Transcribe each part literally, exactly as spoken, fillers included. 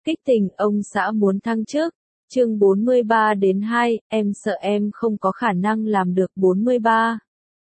Kích tình ông xã muốn thăng chức. Chương bốn mươi ba đến hai, em sợ em không có khả năng làm được bốn mươi ba.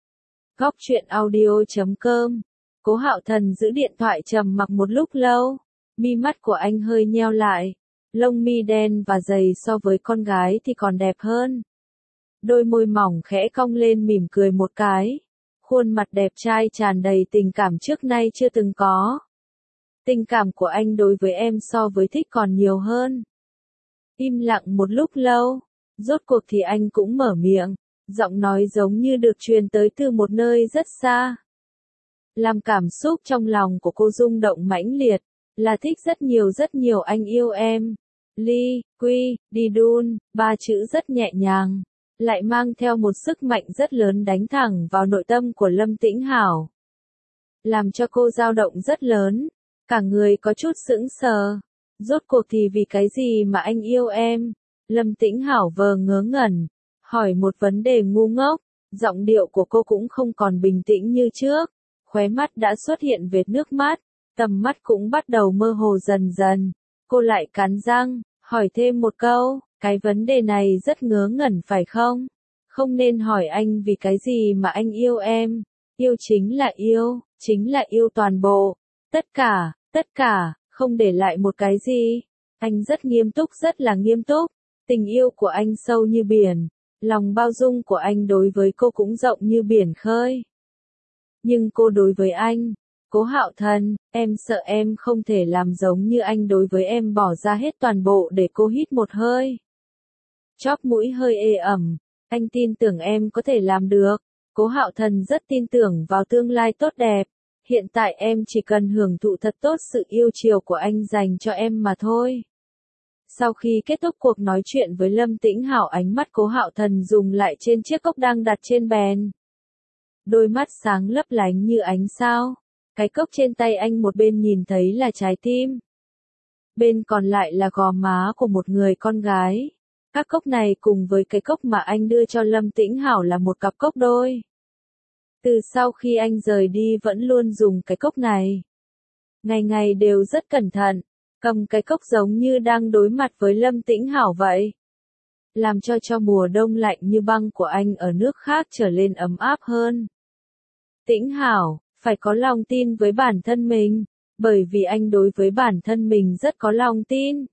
Góc truyện audio chấm com. Cố Hạo Thần giữ điện thoại trầm mặc một lúc lâu, mi mắt của anh hơi nheo lại, lông mi đen và dày so với con gái thì còn đẹp hơn. Đôi môi mỏng khẽ cong lên mỉm cười một cái, khuôn mặt đẹp trai tràn đầy tình cảm trước nay chưa từng có. Tình cảm của anh đối với em so với thích còn nhiều hơn. Im lặng một lúc lâu, rốt cuộc thì anh cũng mở miệng, giọng nói giống như được truyền tới từ một nơi rất xa. Làm cảm xúc trong lòng của cô rung động mãnh liệt, là thích rất nhiều rất nhiều anh yêu em. Ly, Quy, Đi Đun, ba chữ rất nhẹ nhàng, lại mang theo một sức mạnh rất lớn đánh thẳng vào nội tâm của Lâm Tĩnh Hảo. Làm cho cô dao động rất lớn, cả người có chút sững sờ. Rốt cuộc thì vì cái gì mà anh yêu em? Lâm Tĩnh Hảo vờ ngớ ngẩn, hỏi một vấn đề ngu ngốc, giọng điệu của cô cũng không còn bình tĩnh như trước, khóe mắt đã xuất hiện vệt nước mắt, tầm mắt cũng bắt đầu mơ hồ dần dần. Cô lại cắn răng, hỏi thêm một câu, cái vấn đề này rất ngớ ngẩn phải không? Không nên hỏi anh vì cái gì mà anh yêu em, yêu chính là yêu, chính là yêu toàn bộ, tất cả, tất cả. Không để lại một cái gì. Anh rất nghiêm túc rất là nghiêm túc. Tình yêu của anh sâu như biển. Lòng bao dung của anh đối với cô cũng rộng như biển khơi. Nhưng cô đối với anh, Cố Hạo Thần, em sợ em không thể làm giống như anh đối với em, bỏ ra hết toàn bộ để cô hít một hơi. Chóp mũi hơi ê ẩm. Anh tin tưởng em có thể làm được. Cố Hạo Thần rất tin tưởng vào tương lai tốt đẹp. Hiện tại em chỉ cần hưởng thụ thật tốt sự yêu chiều của anh dành cho em mà thôi. Sau khi kết thúc cuộc nói chuyện với Lâm Tĩnh Hảo, ánh mắt Cố Hạo Thần dùng lại trên chiếc cốc đang đặt trên bàn. Đôi mắt sáng lấp lánh như ánh sao. Cái cốc trên tay anh một bên nhìn thấy là trái tim, bên còn lại là gò má của một người con gái. Các cốc này cùng với cái cốc mà anh đưa cho Lâm Tĩnh Hảo là một cặp cốc đôi. Từ sau khi anh rời đi vẫn luôn dùng cái cốc này. Ngày ngày đều rất cẩn thận, cầm cái cốc giống như đang đối mặt với Lâm Tĩnh Hảo vậy. Làm cho cho mùa đông lạnh như băng của anh ở nước khác trở lên ấm áp hơn. Tĩnh Hảo, phải có lòng tin với bản thân mình, bởi vì anh đối với bản thân mình rất có lòng tin.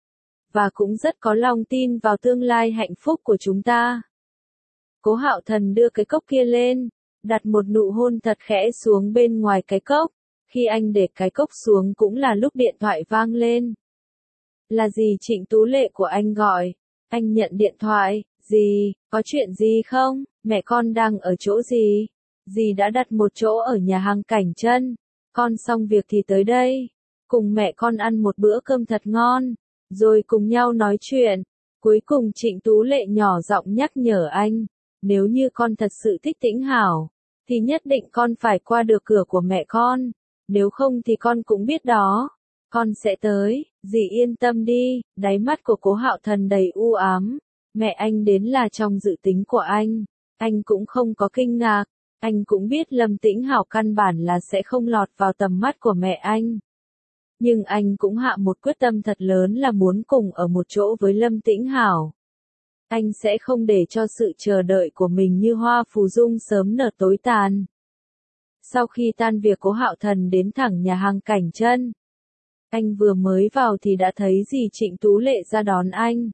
Và cũng rất có lòng tin vào tương lai hạnh phúc của chúng ta. Cố Hạo Thần đưa cái cốc kia lên, đặt một nụ hôn thật khẽ xuống bên ngoài cái cốc. Khi anh để cái cốc xuống cũng là lúc điện thoại vang lên. Là dì Trịnh Tú Lệ của anh gọi. Anh nhận điện thoại. Dì, có chuyện gì không? Mẹ con đang ở chỗ gì? Dì đã đặt một chỗ ở nhà hàng Cảnh Chân. Con xong việc thì tới đây. Cùng mẹ con ăn một bữa cơm thật ngon. Rồi cùng nhau nói chuyện. Cuối cùng Trịnh Tú Lệ nhỏ giọng nhắc nhở anh. Nếu như con thật sự thích Tĩnh Hảo, thì nhất định con phải qua được cửa của mẹ con. Nếu không thì con cũng biết đó. Con sẽ tới, dì yên tâm đi. Đáy mắt của Cố Hạo Thần đầy u ám. Mẹ anh đến là trong dự tính của anh. Anh cũng không có kinh ngạc. Anh cũng biết Lâm Tĩnh Hảo căn bản là sẽ không lọt vào tầm mắt của mẹ anh. Nhưng anh cũng hạ một quyết tâm thật lớn là muốn cùng ở một chỗ với Lâm Tĩnh Hảo. Anh sẽ không để cho sự chờ đợi của mình như hoa phù dung sớm nở tối tàn. Sau khi tan việc, Cố Hạo Thần đến thẳng nhà hàng Cảnh Chân. Anh vừa mới vào thì đã thấy dì Trịnh Tú Lệ ra đón anh.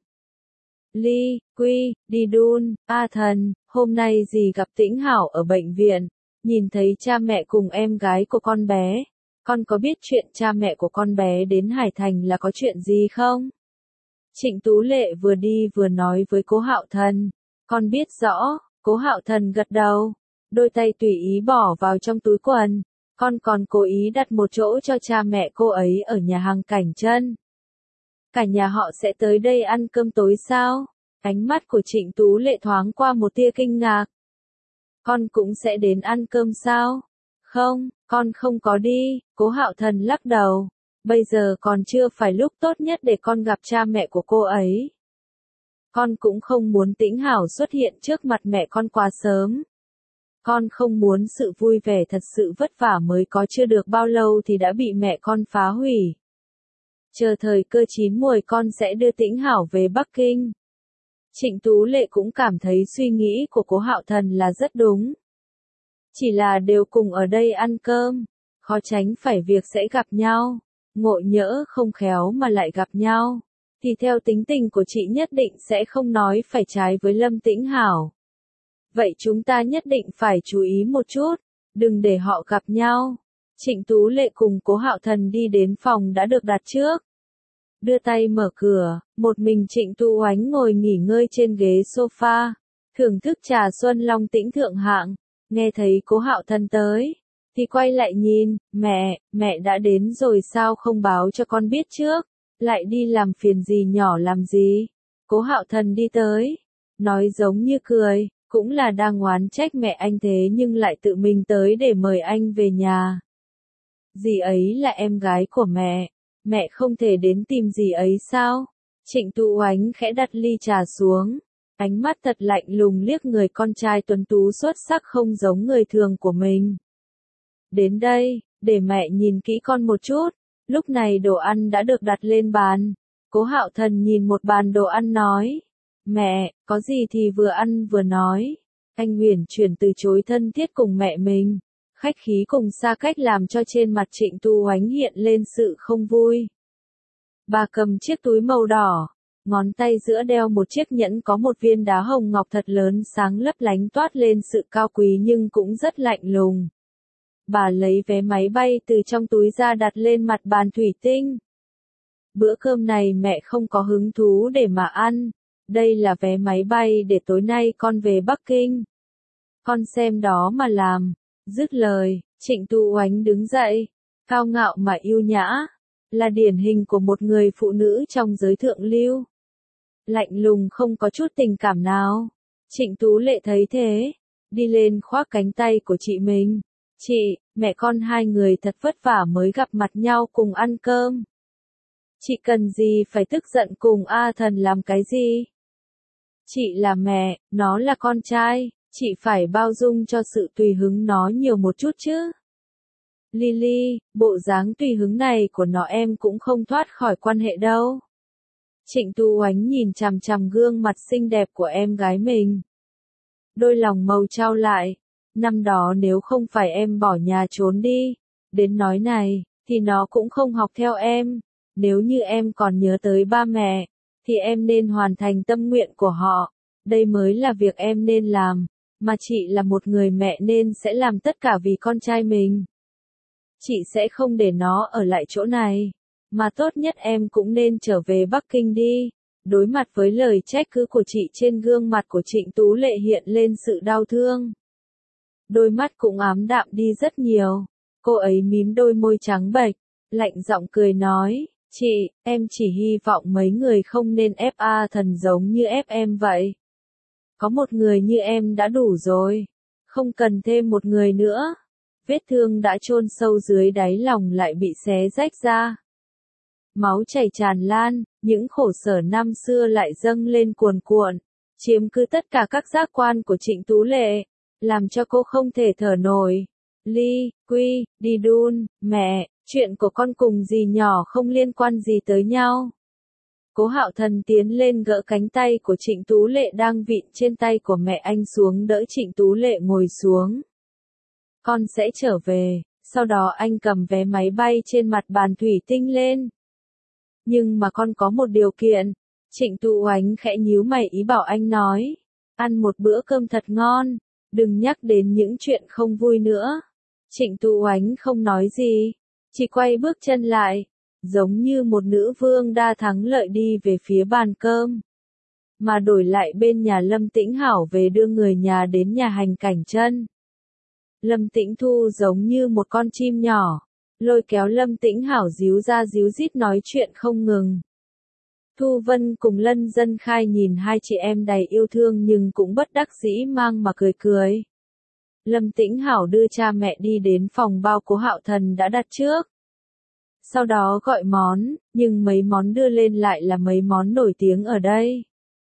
Ly, Quy, Đi Đun, A Thần, hôm nay dì gặp Tĩnh Hảo ở bệnh viện, nhìn thấy cha mẹ cùng em gái của con bé. Con có biết chuyện cha mẹ của con bé đến Hải Thành là có chuyện gì không? Trịnh Tú Lệ vừa đi vừa nói với Cố Hạo Thần. Con biết rõ. Cố Hạo Thần gật đầu, đôi tay tùy ý bỏ vào trong túi quần. Con còn cố ý đặt một chỗ cho cha mẹ cô ấy ở nhà hàng Cảnh Chân. Cả nhà họ sẽ tới đây ăn cơm tối sao? Ánh mắt của Trịnh Tú Lệ thoáng qua một tia kinh ngạc. Con cũng sẽ đến ăn cơm sao? Không, con không có đi. Cố Hạo Thần lắc đầu. Bây giờ còn chưa phải lúc tốt nhất để con gặp cha mẹ của cô ấy. Con cũng không muốn Tĩnh Hảo xuất hiện trước mặt mẹ con quá sớm. Con không muốn sự vui vẻ thật sự vất vả mới có chưa được bao lâu thì đã bị mẹ con phá hủy. Chờ thời cơ chín muồi con sẽ đưa Tĩnh Hảo về Bắc Kinh. Trịnh Tú Lệ cũng cảm thấy suy nghĩ của Cố Hạo Thần là rất đúng. Chỉ là đều cùng ở đây ăn cơm, khó tránh phải việc sẽ gặp nhau, ngộ nhỡ không khéo mà lại gặp nhau, thì theo tính tình của chị nhất định sẽ không nói phải trái với Lâm Tĩnh Hảo. Vậy chúng ta nhất định phải chú ý một chút, đừng để họ gặp nhau. Trịnh Tú Lệ cùng Cố Hạo Thần đi đến phòng đã được đặt trước. Đưa tay mở cửa, một mình Trịnh Tú Oánh ngồi nghỉ ngơi trên ghế sofa, thưởng thức trà xuân long tĩnh thượng hạng, nghe thấy Cố Hạo Thần tới, thì quay lại nhìn, mẹ, mẹ đã đến rồi sao không báo cho con biết trước, lại đi làm phiền gì nhỏ làm gì. Cố Hạo Thần đi tới, nói giống như cười, cũng là đang oán trách mẹ anh thế nhưng lại tự mình tới để mời anh về nhà. Dì ấy là em gái của mẹ, mẹ không thể đến tìm dì ấy sao? Trịnh Tú Oánh khẽ đặt ly trà xuống, ánh mắt thật lạnh lùng liếc người con trai tuấn tú xuất sắc không giống người thường của mình. Đến đây, để mẹ nhìn kỹ con một chút. Lúc này đồ ăn đã được đặt lên bàn. Cố Hạo Thần nhìn một bàn đồ ăn nói, mẹ, có gì thì vừa ăn vừa nói. Anh huyền chuyển từ chối thân thiết cùng mẹ mình, khách khí cùng xa cách làm cho trên mặt Trịnh Tú Oánh hiện lên sự không vui. Bà cầm chiếc túi màu đỏ, ngón tay giữa đeo một chiếc nhẫn có một viên đá hồng ngọc thật lớn sáng lấp lánh toát lên sự cao quý nhưng cũng rất lạnh lùng. Bà lấy vé máy bay từ trong túi ra đặt lên mặt bàn thủy tinh. Bữa cơm này mẹ không có hứng thú để mà ăn, đây là vé máy bay để tối nay con về Bắc Kinh. Con xem đó mà làm. Dứt lời, Trịnh Tú Oánh đứng dậy, cao ngạo mà yêu nhã, là điển hình của một người phụ nữ trong giới thượng lưu. Lạnh lùng không có chút tình cảm nào. Trịnh Tú Lệ thấy thế, đi lên khoác cánh tay của chị mình. Chị, mẹ con hai người thật vất vả mới gặp mặt nhau cùng ăn cơm. Chị cần gì phải tức giận cùng A Thần làm cái gì? Chị là mẹ, nó là con trai, chị phải bao dung cho sự tùy hứng nó nhiều một chút chứ. Lily, bộ dáng tùy hứng này của nó em cũng không thoát khỏi quan hệ đâu. Trịnh Tú Oánh nhìn chằm chằm gương mặt xinh đẹp của em gái mình. Đôi lòng màu trao lại. Năm đó nếu không phải em bỏ nhà trốn đi, đến nói này, thì nó cũng không học theo em. Nếu như em còn nhớ tới ba mẹ, thì em nên hoàn thành tâm nguyện của họ. Đây mới là việc em nên làm, mà chị là một người mẹ nên sẽ làm tất cả vì con trai mình. Chị sẽ không để nó ở lại chỗ này, mà tốt nhất em cũng nên trở về Bắc Kinh đi. Đối mặt với lời trách cứ của chị, trên gương mặt của Trịnh Tú Lệ hiện lên sự đau thương. Đôi mắt cũng ám đạm đi rất nhiều. Cô ấy mím đôi môi trắng bệch, lạnh giọng cười nói, chị, em chỉ hy vọng mấy người không nên ép A Thần giống như ép em vậy. Có một người như em đã đủ rồi, không cần thêm một người nữa. Vết thương đã chôn sâu dưới đáy lòng lại bị xé rách ra. Máu chảy tràn lan, những khổ sở năm xưa lại dâng lên cuồn cuộn, chiếm cứ tất cả các giác quan của Trịnh Tú Lệ, làm cho cô không thể thở nổi. Ly, Quy, đi đun, mẹ, chuyện của con cùng dì nhỏ không liên quan gì tới nhau. Cố Hạo Thần tiến lên gỡ cánh tay của Trịnh Tú Lệ đang vịn trên tay của mẹ anh xuống, đỡ Trịnh Tú Lệ ngồi xuống. Con sẽ trở về, sau đó anh cầm vé máy bay trên mặt bàn thủy tinh lên. Nhưng mà con có một điều kiện. Trịnh Tú Oánh khẽ nhíu mày ý bảo anh nói, ăn một bữa cơm thật ngon, đừng nhắc đến những chuyện không vui nữa. Trịnh Tú Oánh không nói gì, chỉ quay bước chân lại, giống như một nữ vương đa thắng lợi đi về phía bàn cơm. Mà đổi lại bên nhà Lâm Tĩnh Hảo về đưa người nhà đến nhà hành cảnh chân. Lâm Tĩnh Thu giống như một con chim nhỏ, lôi kéo Lâm Tĩnh Hảo díu ra díu dít nói chuyện không ngừng. Thu Vân cùng Lân Dân Khai nhìn hai chị em đầy yêu thương nhưng cũng bất đắc dĩ mang mà cười cười. Lâm Tĩnh Hảo đưa cha mẹ đi đến phòng bao Cố Hạo Thần đã đặt trước. Sau đó gọi món, nhưng mấy món đưa lên lại là mấy món nổi tiếng ở đây.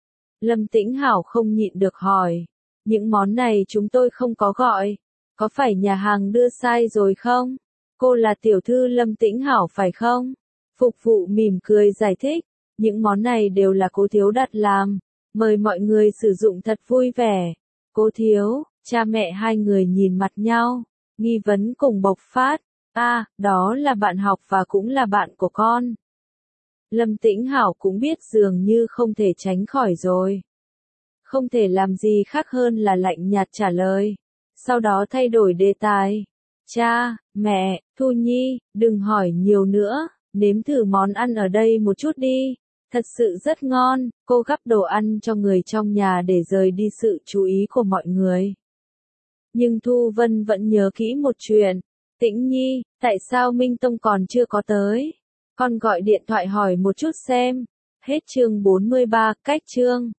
Lâm Tĩnh Hảo không nhịn được hỏi, những món này chúng tôi không có gọi, có phải nhà hàng đưa sai rồi không? Cô là tiểu thư Lâm Tĩnh Hảo phải không? Phục vụ mỉm cười giải thích, những món này đều là Cố thiếu đặt làm, mời mọi người sử dụng thật vui vẻ. Cố thiếu, cha mẹ hai người nhìn mặt nhau, nghi vấn cùng bộc phát, a, à, đó là bạn học và cũng là bạn của con. Lâm Tĩnh Hảo cũng biết dường như không thể tránh khỏi rồi. Không thể làm gì khác hơn là lạnh nhạt trả lời. Sau đó thay đổi đề tài. Cha, mẹ, Thu Nhi, đừng hỏi nhiều nữa, nếm thử món ăn ở đây một chút đi. Thật sự rất ngon, cô gắp đồ ăn cho người trong nhà để rời đi sự chú ý của mọi người. Nhưng Thu Vân vẫn nhớ kỹ một chuyện. Tĩnh Nhi, tại sao Minh Tông còn chưa có tới? Con gọi điện thoại hỏi một chút xem. Hết chương bốn mươi ba, cách chương.